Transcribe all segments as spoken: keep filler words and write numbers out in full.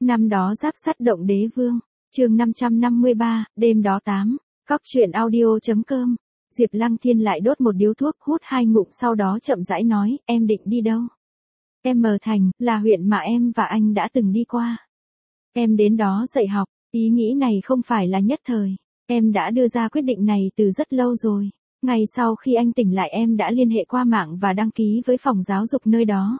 Năm đó giáp sắt động đế vương, chương năm trăm năm mươi ba, đêm đó tám, Cóc truyện audio.com. Diệp Lăng Thiên lại đốt một điếu thuốc, hút hai ngụm sau đó chậm rãi nói, em định đi đâu? Em M Thành, là huyện mà em và anh đã từng đi qua. Em đến đó dạy học, ý nghĩ này không phải là nhất thời. Em đã đưa ra quyết định này từ rất lâu rồi. Ngày sau khi anh tỉnh lại em đã liên hệ qua mạng và đăng ký với phòng giáo dục nơi đó.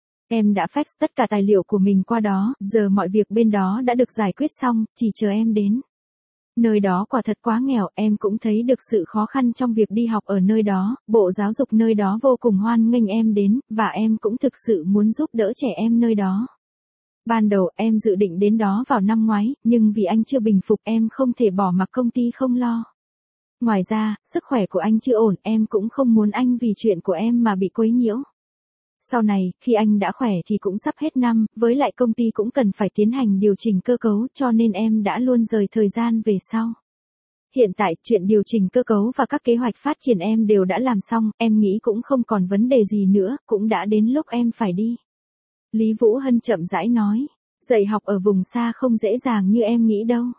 Em đã fax tất cả tài liệu của mình qua đó, giờ mọi việc bên đó đã được giải quyết xong, chỉ chờ em đến. Nơi đó quả thật quá nghèo, em cũng thấy được sự khó khăn trong việc đi học ở nơi đó, bộ giáo dục nơi đó vô cùng hoan nghênh em đến, và em cũng thực sự muốn giúp đỡ trẻ em nơi đó. Ban đầu em dự định đến đó vào năm ngoái, nhưng vì anh chưa bình phục em không thể bỏ mặc công ty không lo. Ngoài ra, sức khỏe của anh chưa ổn, em cũng không muốn anh vì chuyện của em mà bị quấy nhiễu. Sau này, khi anh đã khỏe thì cũng sắp hết năm, với lại công ty cũng cần phải tiến hành điều chỉnh cơ cấu cho nên em đã luôn rời thời gian về sau. Hiện tại, chuyện điều chỉnh cơ cấu và các kế hoạch phát triển em đều đã làm xong, em nghĩ cũng không còn vấn đề gì nữa, cũng đã đến lúc em phải đi. Lý Vũ Hân chậm rãi nói, dạy học ở vùng xa không dễ dàng như em nghĩ đâu.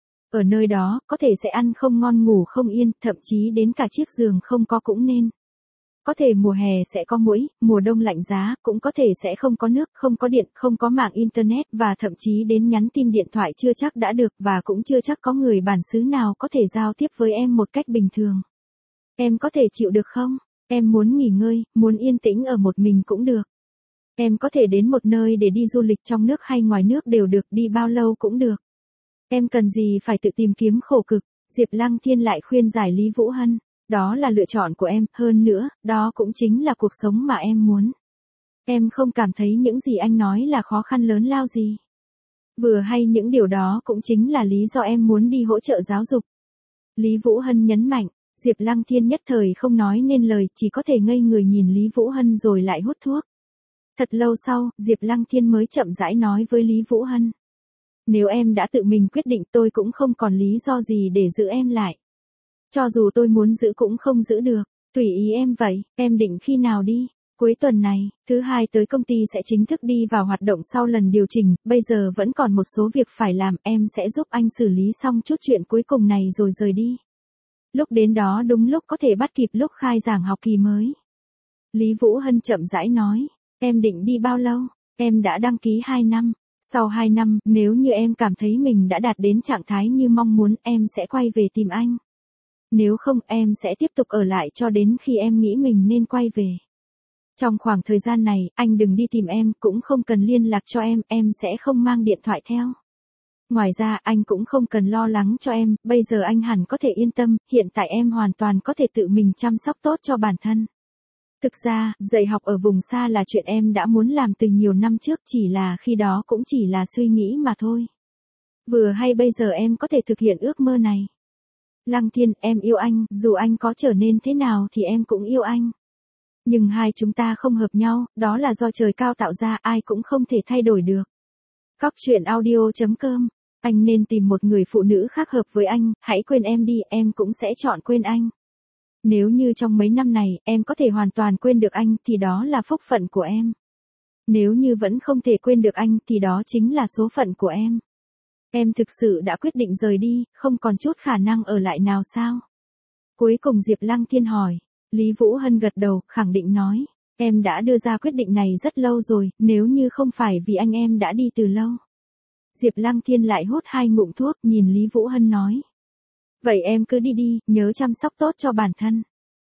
Ở nơi đó, có thể sẽ ăn không ngon ngủ không yên, thậm chí đến cả chiếc giường không có cũng nên. Có thể mùa hè sẽ có muỗi, mùa đông lạnh giá, cũng có thể sẽ không có nước, không có điện, không có mạng internet và thậm chí đến nhắn tin điện thoại chưa chắc đã được và cũng chưa chắc có người bản xứ nào có thể giao tiếp với em một cách bình thường. Em có thể chịu được không? Em muốn nghỉ ngơi, muốn yên tĩnh ở một mình cũng được. Em có thể đến một nơi để đi du lịch trong nước hay ngoài nước đều được, đi bao lâu cũng được. Em cần gì phải tự tìm kiếm khổ cực, Diệp Lăng Thiên lại khuyên giải Lý Vũ Hân. Đó là lựa chọn của em, hơn nữa, đó cũng chính là cuộc sống mà em muốn. Em không cảm thấy những gì anh nói là khó khăn lớn lao gì. Vừa hay những điều đó cũng chính là lý do em muốn đi hỗ trợ giáo dục. Lý Vũ Hân nhấn mạnh, Diệp Lăng Thiên nhất thời không nói nên lời, chỉ có thể ngây người nhìn Lý Vũ Hân rồi lại hút thuốc. Thật lâu sau, Diệp Lăng Thiên mới chậm rãi nói với Lý Vũ Hân. Nếu em đã tự mình quyết định tôi cũng không còn lý do gì để giữ em lại. Cho dù tôi muốn giữ cũng không giữ được, tùy ý em vậy, em định khi nào đi? Cuối tuần này, thứ hai tới công ty sẽ chính thức đi vào hoạt động sau lần điều chỉnh, bây giờ vẫn còn một số việc phải làm, em sẽ giúp anh xử lý xong chút chuyện cuối cùng này rồi rời đi. Lúc đến đó đúng lúc có thể bắt kịp lúc khai giảng học kỳ mới. Lý Vũ Hân chậm rãi nói, em định đi bao lâu? Em đã đăng ký hai năm. Sau hai năm, nếu như em cảm thấy mình đã đạt đến trạng thái như mong muốn, em sẽ quay về tìm anh. Nếu không, em sẽ tiếp tục ở lại cho đến khi em nghĩ mình nên quay về. Trong khoảng thời gian này, anh đừng đi tìm em, cũng không cần liên lạc cho em, em sẽ không mang điện thoại theo. Ngoài ra, anh cũng không cần lo lắng cho em, bây giờ anh hẳn có thể yên tâm, hiện tại em hoàn toàn có thể tự mình chăm sóc tốt cho bản thân. Thực ra, dạy học ở vùng xa là chuyện em đã muốn làm từ nhiều năm trước, chỉ là khi đó cũng chỉ là suy nghĩ mà thôi. Vừa hay bây giờ em có thể thực hiện ước mơ này. Lăng Thiên, em yêu anh, dù anh có trở nên thế nào thì em cũng yêu anh. Nhưng hai chúng ta không hợp nhau, đó là do trời cao tạo ra, ai cũng không thể thay đổi được. Cóc truyện audio.com. Anh nên tìm một người phụ nữ khác hợp với anh, hãy quên em đi, em cũng sẽ chọn quên anh. Nếu như trong mấy năm này, em có thể hoàn toàn quên được anh, thì đó là phúc phận của em. Nếu như vẫn không thể quên được anh, thì đó chính là số phận của em. Em thực sự đã quyết định rời đi, không còn chút khả năng ở lại nào sao? Cuối cùng Diệp Lăng Thiên hỏi. Lý Vũ Hân gật đầu, khẳng định nói. Em đã đưa ra quyết định này rất lâu rồi, nếu như không phải vì anh em đã đi từ lâu. Diệp Lăng Thiên lại hút hai ngụm thuốc, nhìn Lý Vũ Hân nói. Vậy em cứ đi đi, nhớ chăm sóc tốt cho bản thân.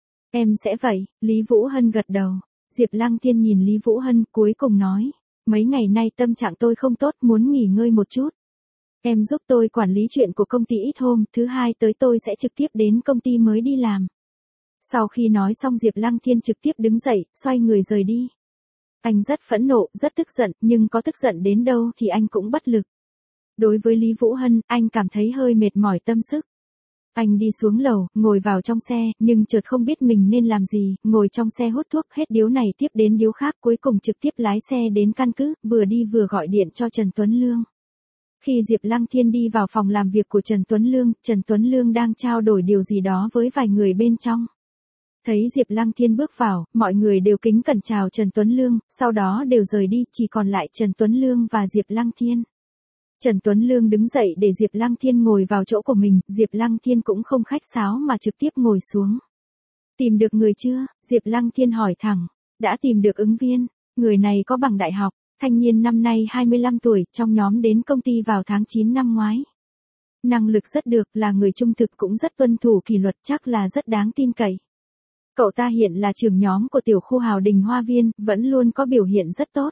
Em sẽ vậy, Lý Vũ Hân gật đầu. Diệp Lăng Thiên nhìn Lý Vũ Hân, cuối cùng nói. Mấy ngày nay tâm trạng tôi không tốt, muốn nghỉ ngơi một chút. Em giúp tôi quản lý chuyện của công ty ít hôm, thứ hai tới tôi sẽ trực tiếp đến công ty mới đi làm. Sau khi nói xong Diệp Lăng Thiên trực tiếp đứng dậy, xoay người rời đi. Anh rất phẫn nộ, rất tức giận, nhưng có tức giận đến đâu thì anh cũng bất lực. Đối với Lý Vũ Hân, anh cảm thấy hơi mệt mỏi tâm sức. Anh đi xuống lầu, ngồi vào trong xe, nhưng chợt không biết mình nên làm gì, ngồi trong xe hút thuốc, hết điếu này tiếp đến điếu khác, cuối cùng trực tiếp lái xe đến căn cứ, vừa đi vừa gọi điện cho Trần Tuấn Lương. Khi Diệp Lăng Thiên đi vào phòng làm việc của Trần Tuấn Lương, Trần Tuấn Lương đang trao đổi điều gì đó với vài người bên trong. Thấy Diệp Lăng Thiên bước vào, mọi người đều kính cẩn chào Trần Tuấn Lương, sau đó đều rời đi, chỉ còn lại Trần Tuấn Lương và Diệp Lăng Thiên. Trần Tuấn Lương đứng dậy để Diệp Lăng Thiên ngồi vào chỗ của mình, Diệp Lăng Thiên cũng không khách sáo mà trực tiếp ngồi xuống. Tìm được người chưa? Diệp Lăng Thiên hỏi thẳng. Đã tìm được ứng viên, người này có bằng đại học, thanh niên năm nay hai mươi lăm tuổi, trong nhóm đến công ty vào tháng chín năm ngoái. Năng lực rất được, là người trung thực cũng rất tuân thủ kỷ luật, chắc là rất đáng tin cậy. Cậu ta hiện là trưởng nhóm của tiểu khu Hào Đình Hoa Viên, vẫn luôn có biểu hiện rất tốt.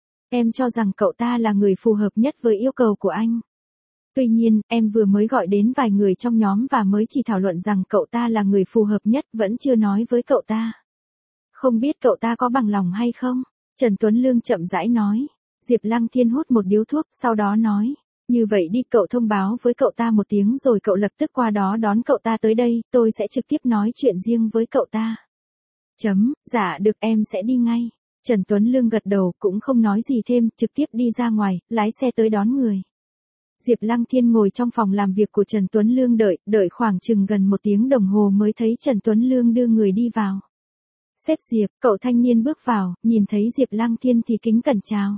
Em cho rằng cậu ta là người phù hợp nhất với yêu cầu của anh. Tuy nhiên, em vừa mới gọi đến vài người trong nhóm và mới chỉ thảo luận rằng cậu ta là người phù hợp nhất, vẫn chưa nói với cậu ta. Không biết cậu ta có bằng lòng hay không? Trần Tuấn Lương chậm rãi nói. Diệp Lăng Thiên hút một điếu thuốc, sau đó nói. Như vậy đi, cậu thông báo với cậu ta một tiếng rồi cậu lập tức qua đó đón cậu ta tới đây, tôi sẽ trực tiếp nói chuyện riêng với cậu ta. Chấm, dạ được, em sẽ đi ngay. Trần Tuấn Lương gật đầu, cũng không nói gì thêm, trực tiếp đi ra ngoài, lái xe tới đón người. Diệp Lăng Thiên ngồi trong phòng làm việc của Trần Tuấn Lương đợi, đợi khoảng chừng gần một tiếng đồng hồ mới thấy Trần Tuấn Lương đưa người đi vào. Sếp Diệp, cậu thanh niên bước vào, nhìn thấy Diệp Lăng Thiên thì kính cẩn chào.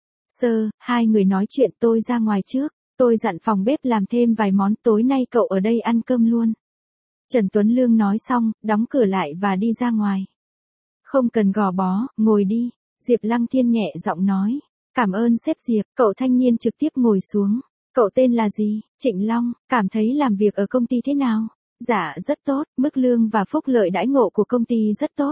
Sơ, hai người nói chuyện, tôi ra ngoài trước, tôi dặn phòng bếp làm thêm vài món, tối nay cậu ở đây ăn cơm luôn. Trần Tuấn Lương nói xong, đóng cửa lại và đi ra ngoài. Không cần gò bó, ngồi đi, Diệp Lăng Thiên nhẹ giọng nói. Cảm ơn sếp Diệp, cậu thanh niên trực tiếp ngồi xuống. Cậu tên là gì? Trịnh Long, cảm thấy làm việc ở công ty thế nào? Dạ, rất tốt, mức lương và phúc lợi đãi ngộ của công ty rất tốt.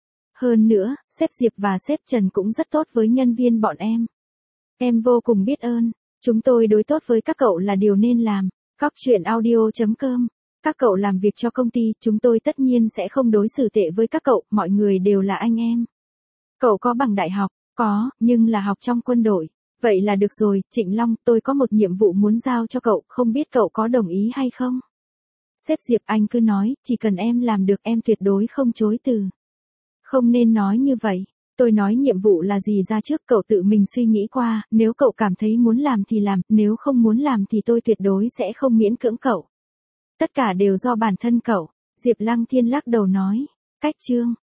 Hơn nữa, sếp Diệp và sếp Trần cũng rất tốt với nhân viên bọn em. Em vô cùng biết ơn, chúng tôi đối tốt với các cậu là điều nên làm. Cóc truyện audio chấm com. Các cậu làm việc cho công ty, chúng tôi tất nhiên sẽ không đối xử tệ với các cậu, mọi người đều là anh em. Cậu có bằng đại học? Có, nhưng là học trong quân đội. Vậy là được rồi, Trịnh Long, tôi có một nhiệm vụ muốn giao cho cậu, không biết cậu có đồng ý hay không? Sếp Diệp, anh cứ nói, chỉ cần em làm được em tuyệt đối không chối từ. Không nên nói như vậy. Tôi nói nhiệm vụ là gì ra trước, cậu tự mình suy nghĩ qua, nếu cậu cảm thấy muốn làm thì làm, nếu không muốn làm thì tôi tuyệt đối sẽ không miễn cưỡng cậu. Tất cả đều do bản thân cậu. Diệp Lăng Thiên lắc đầu nói. Cách chương.